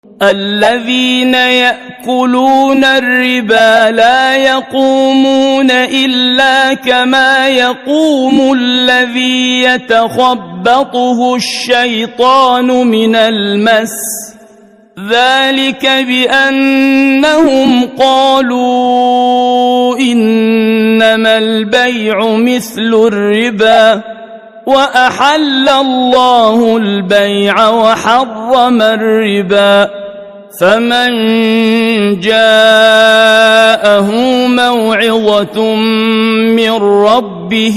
الذين يأكلون الربا لا يقومون إلا كما يقوم الذي يتخبطه الشيطان من المس، ذلك بأنهم قالوا إنما البيع مثل الربا وأحل الله البيع وحرم الربا. فمن جاءه موعظة من ربه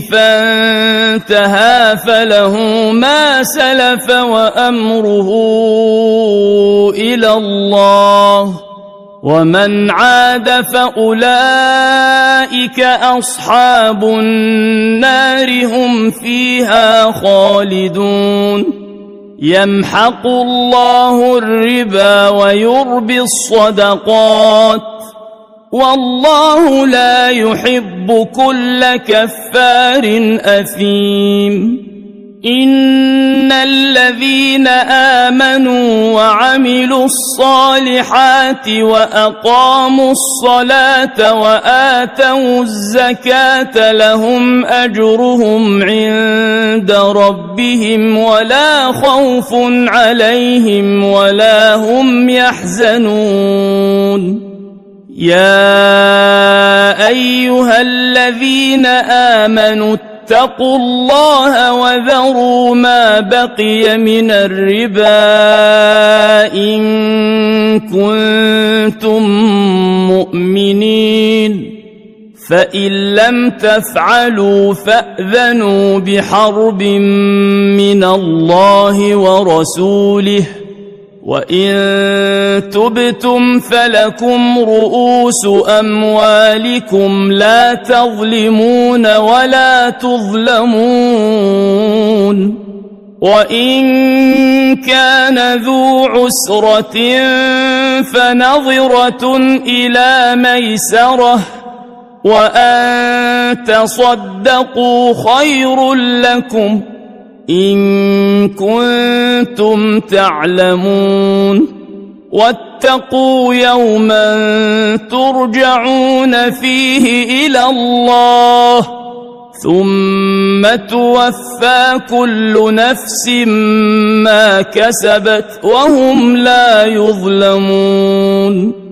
فانتهى فله ما سلف وأمره إلى الله، ومن عاد فأولئك أصحاب النار هم فيها خالدون. يمحق الله الربا ويربي الصدقات والله لا يحب كل كفار أثيم. إن الذين آمنوا وعملوا الصالحات وأقاموا الصلاة وآتوا الزكاة لهم أجرهم عند ربهم ولا خوف عليهم ولا هم يحزنون. يا أيها الذين آمنوا اتقوا الله وذروا ما بقي من الربا إن كنتم مؤمنين، فإن لم تفعلوا فأذنوا بحرب من الله ورسوله، وإن تبتم فلكم رؤوس أموالكم لا تظلمون ولا تظلمون. وإن كان ذو عسرة فنظرة إلى ميسرة وأن تصدقوا خير لكم إن كنتم تعلمون. واتقوا يوما ترجعون فيه إلى الله ثم توفى كل نفس ما كسبت وهم لا يظلمون.